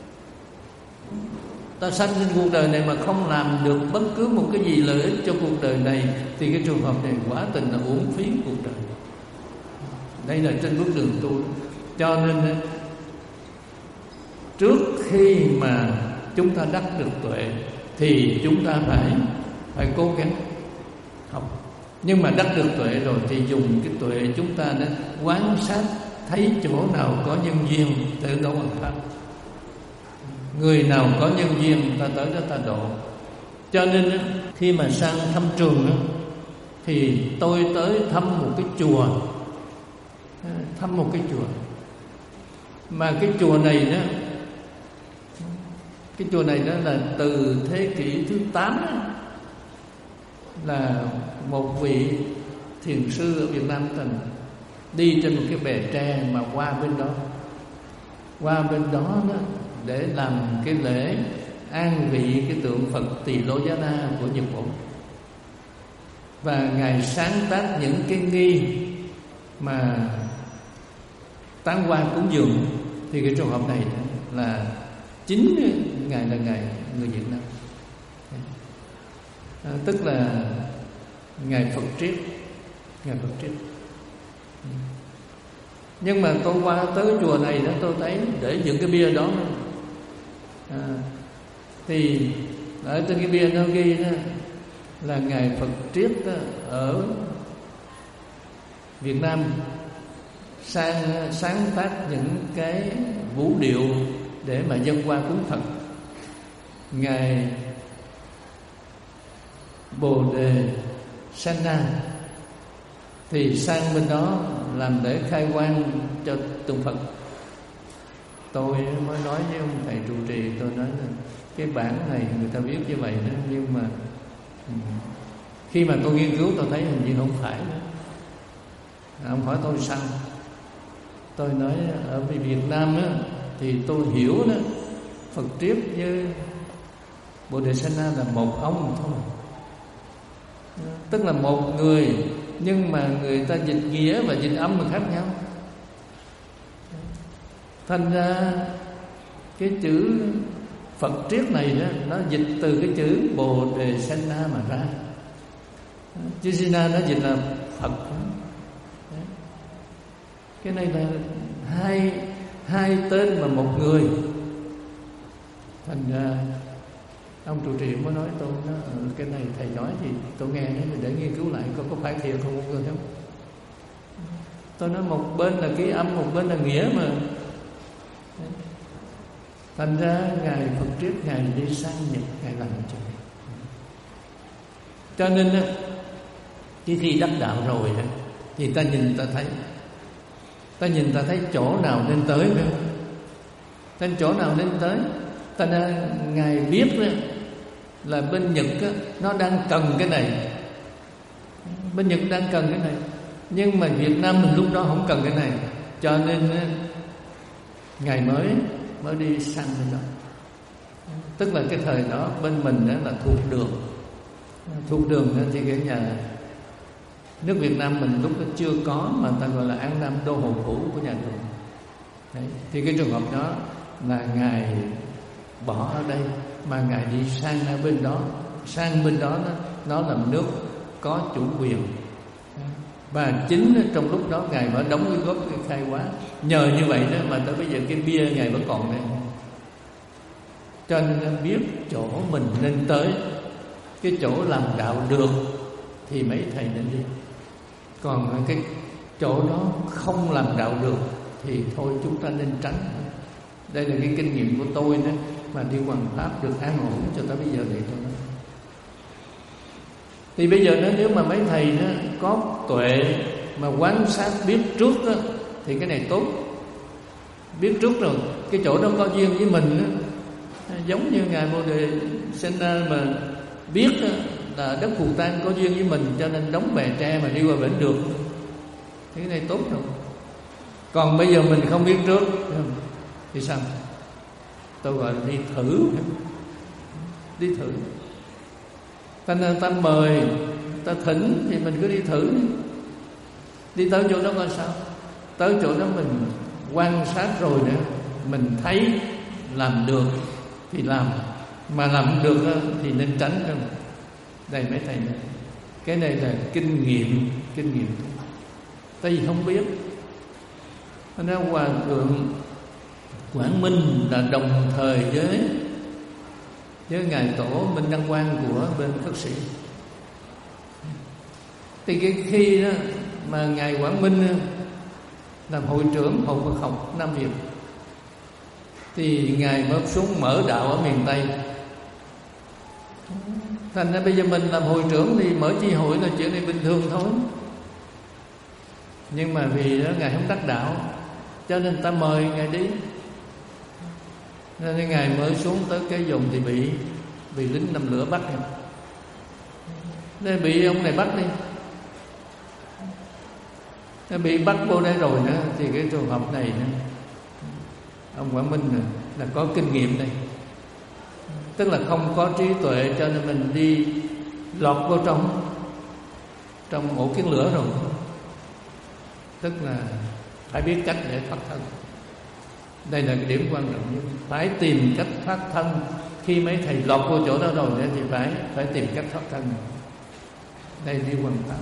Ta sanh trên cuộc đời này mà không làm được bất cứ một cái gì lợi ích cho cuộc đời này, thì cái trường hợp này quả tình là uổng phí cuộc đời. Đây là trên bước đường tu. Cho nên trước khi mà chúng ta đắc được tuệ thì chúng ta phải phải cố gắng học. Nhưng mà đắc được tuệ rồi thì dùng cái tuệ chúng ta để quan sát, thấy chỗ nào có nhân duyên tự độ bằng pháp. Người nào có nhân duyên ta tới đó ta độ. Cho nên khi mà sang thăm trường đó, thì tôi tới thăm một cái chùa, thăm một cái chùa mà cái chùa này đó, cái chùa này đó là từ thế kỷ thứ tám đó, là một vị thiền sư ở Việt Nam từng đi trên một cái bè tre mà qua bên đó, qua bên đó đó để làm cái lễ an vị cái tượng Phật Tỳ Lô Giá Na của Nhật Bản. Và Ngài sáng tác những cái nghi mà tán hoa cúng dường. Thì cái trường hợp này là chính Ngài là Ngài người Việt Nam, à, tức là Ngài Phật Triết, Ngài Phật Triết. Nhưng mà tôi qua tới chùa này đó, tôi thấy để những cái bia đó, à, thì ở trên cái bia nó ghi đó là Ngài Phật Triết đó, ở Việt Nam sang sáng tác những cái vũ điệu để mà dâng hoa cúng Phật. Ngài Bồ Đề Sana thì sang bên đó làm lễ khai quang cho tượng Phật. Tôi mới nói với ông thầy trụ trì, tôi nói là cái bản này người ta viết như vậy đó, nhưng mà khi mà tôi nghiên cứu tôi thấy hình như không phải đó. Ông hỏi tôi sao, tôi nói ở Việt Nam á, thì tôi hiểu đó, Phật Triết với Bồ Đề Sana là một ông thôi, tức là một người, nhưng mà người ta dịch nghĩa và dịch âm là khác nhau. Thành ra cái chữ Phật Triết này đó, nó dịch từ cái chữ Bồ Đề Sana mà ra. Chữ Sina nó dịch là Phật. Cái này là hai hai tên mà một người. Thành ra ông trụ trì mới nói tôi nó, cái này thầy nói thì tôi nghe để nghiên cứu lại có có phải thiệt không không không. Tôi nói một bên là ký âm, một bên là nghĩa mà. Thành ra ngài Phật Triết ngài đi sang Nhật ngài làm chuyện này. Cho nên khi khi đắc đạo rồi thì ta nhìn ta thấy, ta nhìn ta thấy chỗ nào nên tới nữa, tên chỗ nào nên tới. Ta đã, ngài biết đó, là bên Nhật đó, nó đang cần cái này, bên Nhật đang cần cái này, nhưng mà Việt Nam mình lúc đó không cần cái này, cho nên ngài mới mới đi sang bên đó. Tức là cái thời đó bên mình đó là thuộc đường, thuộc đường thì cái nhà nước Việt Nam mình lúc đó chưa có, mà ta gọi là An Nam đô hộ phủ của nhà Đường. Đấy. Thì cái trường hợp đó là ngài bỏ ở đây mà ngài đi sang ở bên đó, sang bên đó nó, nó làm nước có chủ quyền. Và chính trong lúc đó ngài mới đóng cái góp cái khai hóa. Nhờ như vậy đó mà tới bây giờ cái bia ngài vẫn còn đây. Cho nên biết chỗ mình nên tới, cái chỗ làm đạo được thì mấy thầy nên đi. Còn cái chỗ đó không làm đạo được thì thôi chúng ta nên tránh. Đây là cái kinh nghiệm của tôi đó, mà đi hoằng pháp được an ổn cho tới bây giờ vậy thôi. Thì bây giờ nếu mà mấy thầy đó có tuệ mà quan sát biết trước đó, thì cái này tốt. Biết trước rồi cái chỗ đó có duyên với mình đó. Giống như ngài Bồ Đề Sena mà biết đó, là đất Phù Tang có duyên với mình, cho nên đóng bè tre mà đi qua bển được, thì cái này tốt rồi. Còn bây giờ mình không biết trước thì sao? Tôi gọi là đi thử, đi thử. Ta nên ta mời, ta thỉnh thì mình cứ đi thử. Đi tới chỗ đó coi sao. Tới chỗ đó mình quan sát rồi nữa, mình thấy làm được thì làm, mà làm được thì nên tránh không. Đây mấy thầy này, cái này là kinh nghiệm, kinh nghiệm. Tại vì không biết. Nên Hòa Thượng Quảng Minh là đồng thời với với ngài tổ Minh Đăng Quang của bên Phật sĩ. Thì cái khi đó mà ngài Quảng Minh làm hội trưởng Hội Phật học Nam Việt, thì ngài mới xuống mở đạo ở miền Tây. Thành ra bây giờ mình làm hội trưởng thì mở chi hội là chuyện này bình thường thôi. Nhưng mà vì đó ngài không đắc đạo, cho nên ta mời ngài đi. Nên ngài mới xuống tới cái vùng thì bị bị lính nằm lửa bắt. Nên bị ông này bắt đi. Nên bị bắt vô đây rồi nữa, thì cái trường hợp này nữa, ông Quảng Minh này, là có kinh nghiệm đây. Tức là không có trí tuệ, cho nên mình đi lọt vô trong trong ổ kiến lửa rồi. Tức là phải biết cách để thoát thân. Đây là cái điểm quan trọng nhất. Phải tìm cách thoát thân. Khi mấy thầy lọt vô chỗ đó rồi thì phải phải tìm cách thoát thân. Đây đi quan trọng.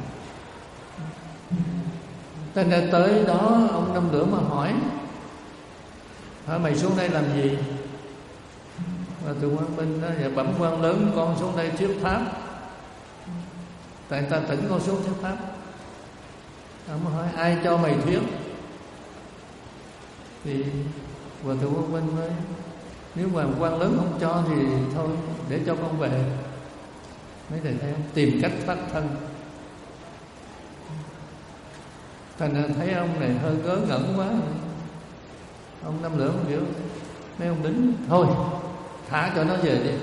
Thế nên tới đó ông Năm Lửa mà hỏi, hỏi mày xuống đây làm gì? Và từ Quang Minh đó, dạ bẩm quan lớn con xuống đây thuyết pháp. Tại ta tỉnh con xuống thuyết pháp. Ông hỏi ai cho mày thuyết? Thì Hòa Thượng Quang Minh mới, nếu mà quan lớn không cho thì thôi, để cho con về. Mấy thầy thấy không? Tìm cách thoát thân. Thành ra thấy ông này hơi ngớ ngẩn quá. Ông Năm Lửa không hiểu. Mấy ông đính thôi thả cho nó về đi.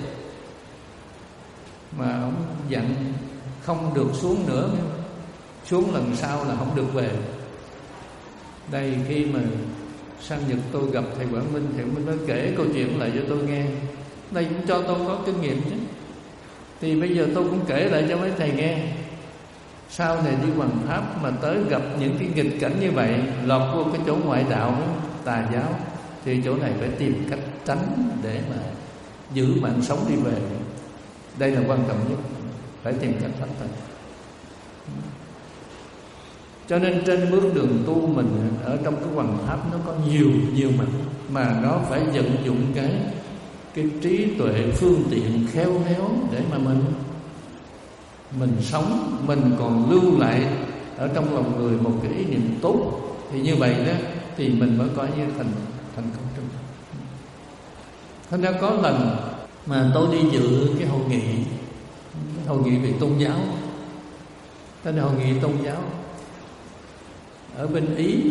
Mà ông dặn không được xuống nữa, xuống lần sau là không được về. Đây khi mà sang Nhật tôi gặp thầy Quảng Minh, thầy Quảng Minh nói kể câu chuyện lại cho tôi nghe. Đây cũng cho tôi có kinh nghiệm chứ. Thì bây giờ tôi cũng kể lại cho mấy thầy nghe. Sau này đi hoằng pháp mà tới gặp những cái nghịch cảnh như vậy, lọt vô cái chỗ ngoại đạo tà giáo, thì chỗ này phải tìm cách tránh để mà giữ mạng sống đi về. Đây là quan trọng nhất. Phải tìm cách thoát thân. Cho nên trên bước đường tu mình, ở trong cái hoằng pháp nó có nhiều nhiều mặt, mà nó phải vận dụng cái cái trí tuệ phương tiện khéo léo để mà mình mình sống, mình còn lưu lại ở trong lòng người một cái ý niệm tốt, thì như vậy đó thì mình mới coi như thành thành công trong đó. Thành ra có lần mà tôi đi dự cái hội nghị, cái hội nghị về tôn giáo, tên là hội nghị tôn giáo ở bên Ý,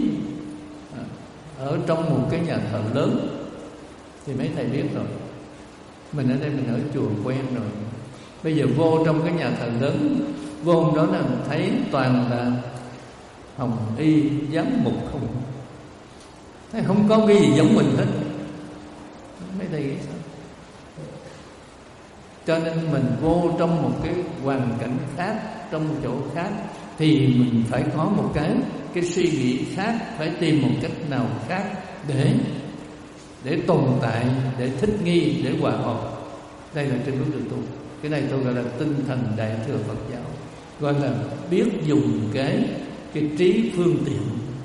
ở trong một cái nhà thờ lớn, thì mấy thầy biết rồi. Mình ở đây mình ở chùa quen rồi. Bây giờ vô trong cái nhà thờ lớn, vô trong đó là mình thấy toàn là hồng y giám mục không, thấy không có cái gì giống mình hết. Mấy thầy nghĩ sao? Cho nên mình vô trong một cái hoàn cảnh khác, trong chỗ khác, thì mình phải có một cái cái suy nghĩ khác, phải tìm một cách nào khác để để tồn tại, để thích nghi, để hòa hợp. Đây là trên bước đường tu. Cái này tôi gọi là tinh thần đại thừa Phật giáo, gọi là biết dùng cái cái trí phương tiện.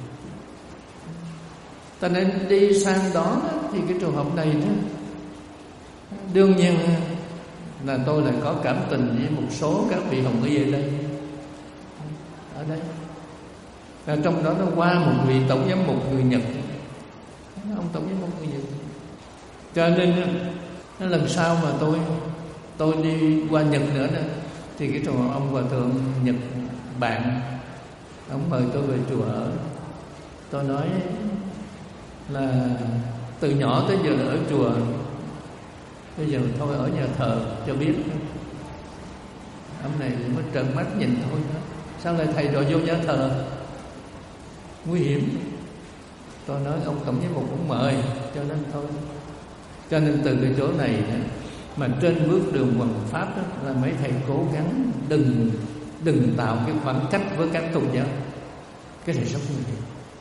Ta nên đi sang đó thì cái trường hợp này đó, đương nhiên là tôi lại có cảm tình với một số các vị hồng y ở đây, ở đây. Và trong đó nó qua một vị tổng giám mục người Nhật, ông tổng giám mục người Nhật. Cho nên nó lần sau mà tôi tôi đi qua Nhật nữa đó, thì cái trường ông hòa thượng Nhật bạn, ông mời tôi về chùa ở. Tôi nói là từ nhỏ tới giờ là ở chùa, bây giờ thôi ở nhà thờ cho biết. Ông này mới trợn mắt nhìn thôi đó. Sao lại thầy đòi vô nhà thờ? Nguy hiểm. Tôi nói ông tổng giám mục cũng mời, cho nên thôi. Cho nên từ cái chỗ này đó, mà trên bước đường hoằng pháp đó, là mấy thầy cố gắng đừng đừng tạo cái khoảng cách với các tôn giáo. Cái này rất nguy hiểm.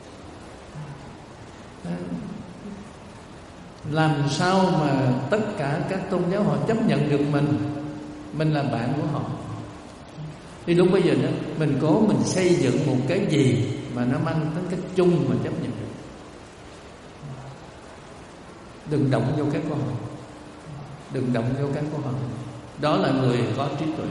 Làm sao mà tất cả các tôn giáo họ chấp nhận được mình, mình là bạn của họ. Thì lúc bây giờ đó, mình cố mình xây dựng một cái gì mà nó mang tính cách chung mà chấp nhận được. Đừng động vô cái của họ, đừng động vô cái của họ. Đó là người có trí tuệ.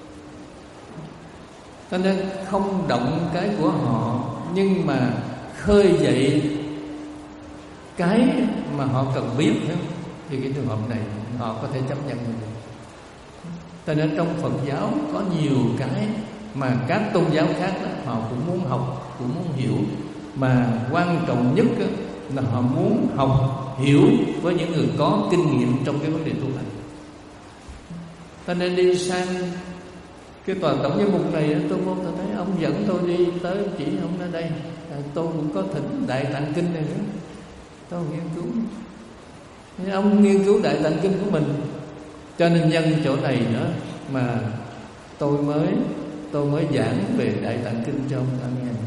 Cho nên không động cái của họ, nhưng mà khơi dậy cái mà họ cần biết đó, thì cái trường hợp này họ có thể chấp nhận được. Cho nên trong Phật giáo có nhiều cái mà các tôn giáo khác đó, họ cũng muốn học, cũng muốn hiểu. Mà quan trọng nhất đó, là họ muốn học, hiểu với những người có kinh nghiệm trong cái vấn đề tu hành. Cho nên đi sang cái tòa tổng giám mục này, tôi vô tôi thấy ông dẫn tôi đi tới chỉ ông ở đây, à, tôi cũng có thỉnh Đại Tạng Kinh này nữa, tôi nghiên cứu. Ông nghiên cứu Đại Tạng Kinh của mình, cho nên nhân chỗ này nữa mà tôi mới tôi mới giảng về Đại Tạng Kinh cho ông ta nghe.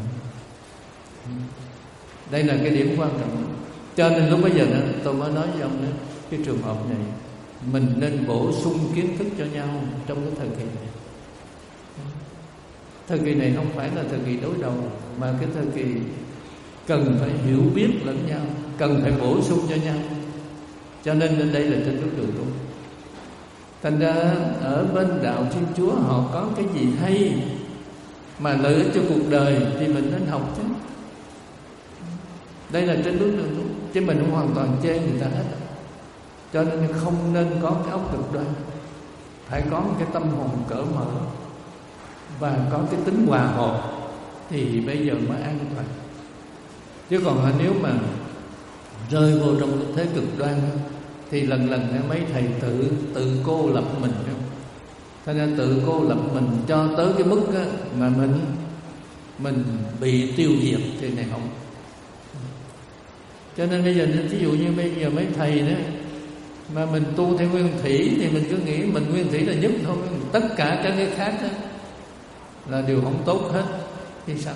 Đây là cái điểm quan trọng. Cho nên lúc bây giờ nữa, tôi mới nói với ông nữa, cái trường hợp này mình nên bổ sung kiến thức cho nhau trong cái thời kỳ này. Thời kỳ này không phải là thời kỳ đối đầu, mà cái thời kỳ cần phải hiểu biết lẫn nhau, cần phải bổ sung cho nhau. Cho nên lên đây là trên bước đường tu. Thành ra ở bên đạo Thiên Chúa họ có cái gì hay mà lợi ích cho cuộc đời thì mình nên học chứ. Đây là trên bước đường tu, chứ mình không hoàn toàn chê người ta hết. Cho nên không nên có cái óc cực đoan, phải có một cái tâm hồn cởi mở và có cái tính hòa hợp, thì bây giờ mới an toàn. Chứ còn nếu mà rơi vô trong thế cực đoan thì lần lần mấy thầy tự tự cô lập mình. Cho nên tự cô lập mình cho tới cái mức mà mình mình bị tiêu diệt thì này không. Cho nên bây giờ ví dụ như bây giờ mấy thầy đó mà mình tu theo nguyên thủy thì mình cứ nghĩ mình nguyên thủy là nhất thôi, tất cả các cái khác đó là điều không tốt hết thì sao?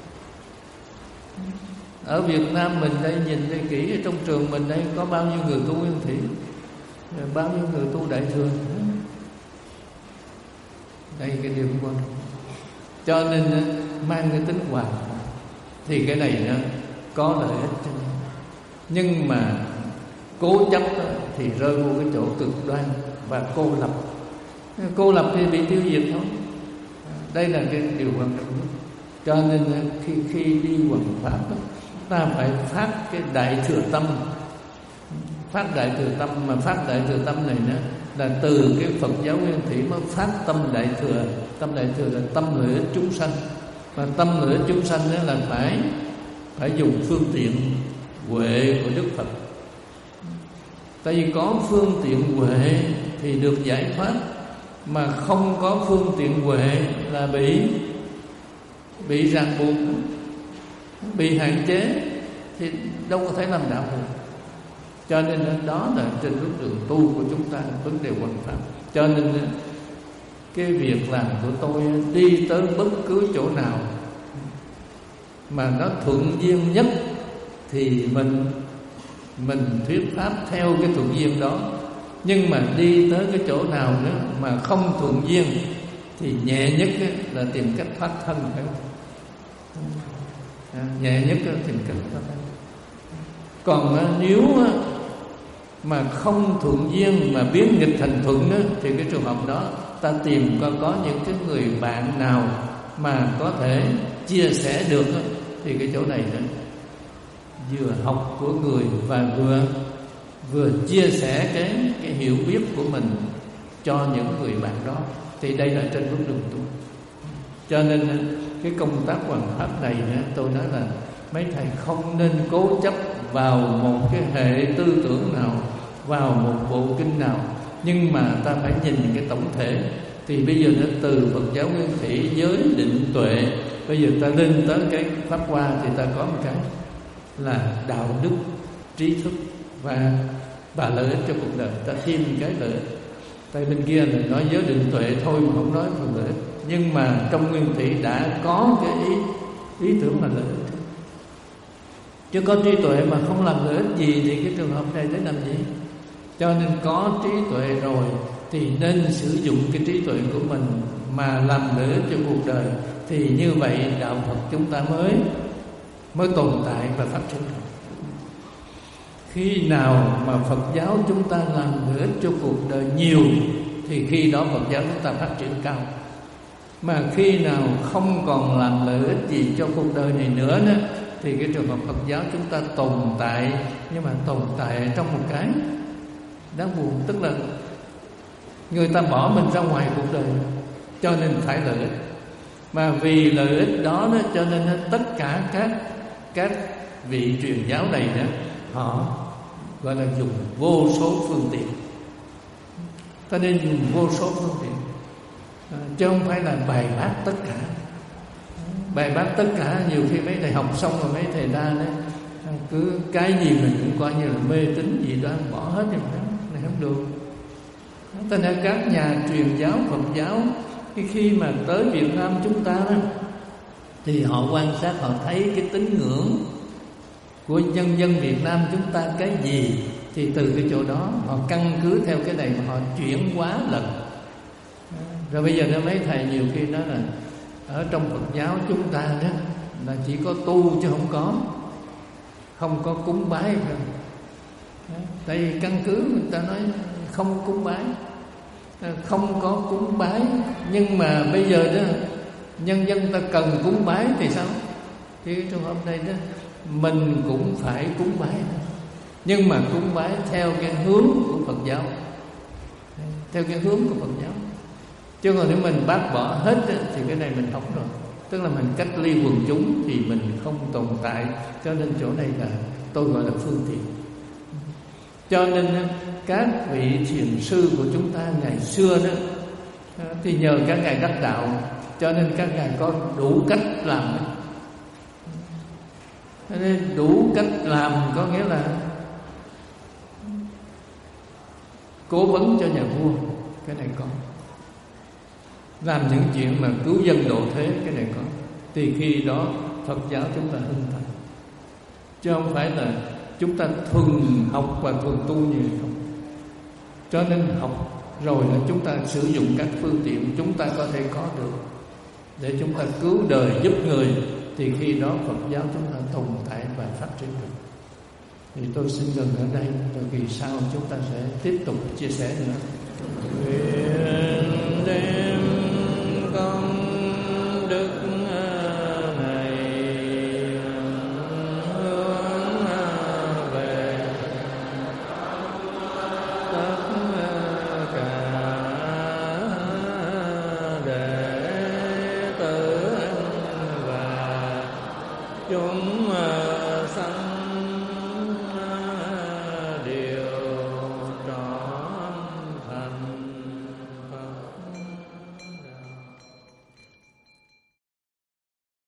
Ở Việt Nam mình đây, nhìn đây kỹ, ở trong trường mình đây có bao nhiêu người tu nguyên thủy, bao nhiêu người tu đại thừa. Đây cái điều quan trọng. cho nên mang cái tính hòa hợp. Thì cái này nó có lợi ích cho nhau. Nhưng mà cố chấp thì rơi vô cái chỗ cực đoan và cô lập. Cô lập thì bị tiêu diệt thôi. Đây là cái điều quan trọng nhất. Cho nên khi khi đi hoằng pháp, ta phải phát cái đại thừa tâm. Phát đại thừa tâm, mà phát đại thừa tâm này nữa là từ cái Phật giáo Nguyên Thủy mới phát tâm đại thừa. Tâm đại thừa là tâm lợi ích chúng sanh. Và tâm lợi ích chúng sanh đó là phải phải dùng phương tiện huệ của Đức Phật. Tại vì có phương tiện huệ thì được giải thoát, mà không có phương tiện huệ là bị bị ràng buộc, bị hạn chế, thì đâu có thể làm đạo được. Cho nên đó là trên bước đường tu của chúng ta, vấn đề hoằng pháp. Cho nên cái việc làm của tôi đi tới bất cứ chỗ nào mà nó thuận duyên nhất thì mình mình thuyết pháp theo cái thuận duyên đó. Nhưng mà đi tới cái chỗ nào nữa mà không thuận duyên thì nhẹ nhất là tìm cách thoát thân, phải không? À, nhẹ nhất là tìm cách thoát thân. Còn nếu mà không thuận duyên mà biến nghịch thành thuận đó, thì cái trường hợp đó ta tìm coi có những cái người bạn nào mà có thể chia sẻ được đó, thì cái chỗ này đó vừa học của người và vừa vừa chia sẻ cái cái hiểu biết của mình cho những người bạn đó, thì đây là trên bước đường tu. Cho nên cái công tác hoằng pháp này tôi nói là mấy thầy không nên cố chấp vào một cái hệ tư tưởng nào, vào một bộ kinh nào, nhưng mà ta phải nhìn cái tổng thể. Thì bây giờ nó từ Phật giáo Nguyên Thủy, giới định tuệ, bây giờ ta lên tới cái pháp hoa thì ta có một cái là đạo đức, trí thức và và lợi ích cho cuộc đời. Ta thêm cái lợi ích. Tại bên kia là nói giới định tuệ thôi mà không nói phần lợi ích. Nhưng mà trong Nguyên Thủy đã có cái ý ý tưởng là lợi ích. Chứ có trí tuệ mà không làm lợi ích gì thì cái trường hợp này để làm gì? Cho nên có trí tuệ rồi thì nên sử dụng cái trí tuệ của mình mà làm lợi ích cho cuộc đời. Thì như vậy đạo Phật chúng ta mới mới tồn tại và phát triển. Khi nào mà Phật giáo chúng ta làm lợi ích cho cuộc đời nhiều thì khi đó Phật giáo chúng ta phát triển cao. Mà khi nào không còn làm lợi ích gì cho cuộc đời này nữa đó, thì cái trường hợp Phật giáo chúng ta tồn tại, nhưng mà tồn tại trong một cái đáng buồn. Tức là người ta bỏ mình ra ngoài cuộc đời, cho nên phải lợi ích. Mà vì lợi ích đó, đó cho nên tất cả các các vị truyền giáo này đó, họ gọi là dùng vô số phương tiện. Ta nên dùng vô số phương tiện, à, chứ không phải là bài bác tất cả. Bài bác tất cả nhiều khi mấy thầy học xong rồi mấy thầy ra đấy cứ cái gì mình cũng coi như là mê tín gì đó, bỏ hết rồi đó, này không được. Cho nên các nhà truyền giáo Phật giáo khi mà tới Việt Nam chúng ta đó, thì họ quan sát, họ thấy cái tín ngưỡng của nhân dân Việt Nam chúng ta cái gì, thì từ cái chỗ đó họ căn cứ theo cái này mà họ chuyển hóa lần. Rồi bây giờ nó mấy thầy nhiều khi nói là ở trong Phật giáo chúng ta đó là chỉ có tu chứ không có không có cúng bái, phải không? Tại vì căn cứ người ta nói không cúng bái, không có cúng bái. Nhưng mà bây giờ đó nhân dân ta cần cúng bái thì sao? Thì cái trường hợp này đó mình cũng phải cúng bái, nhưng mà cúng bái theo cái hướng của Phật giáo, theo cái hướng của Phật giáo. Chứ còn nếu mình bác bỏ hết thì cái này mình hỏng rồi. Tức là mình cách ly quần chúng thì mình không tồn tại. Cho nên chỗ này là tôi gọi là phương tiện. Cho nên các vị thiền sư của chúng ta ngày xưa đó thì nhờ các ngài đắc đạo, cho nên các ngài có đủ cách làm. Nên đủ cách làm có nghĩa là cố vấn cho nhà vua, cái này có. Làm những chuyện mà cứu dân độ thế, cái này có. Thì khi đó Phật giáo chúng ta hình thành, chứ không phải là chúng ta thuần học và thuần tu như vậy không. Cho nên học rồi là chúng ta sử dụng các phương tiện chúng ta có thể có được. để chúng ta cứu đời giúp người, thì khi đó Phật giáo chúng ta tồn tại và phát triển được. Thì tôi xin dừng ở đây, rồi kỳ sau chúng ta sẽ tiếp tục chia sẻ nữa. Nguyện đem công đức này hướng về tất cả đệ tử và chúng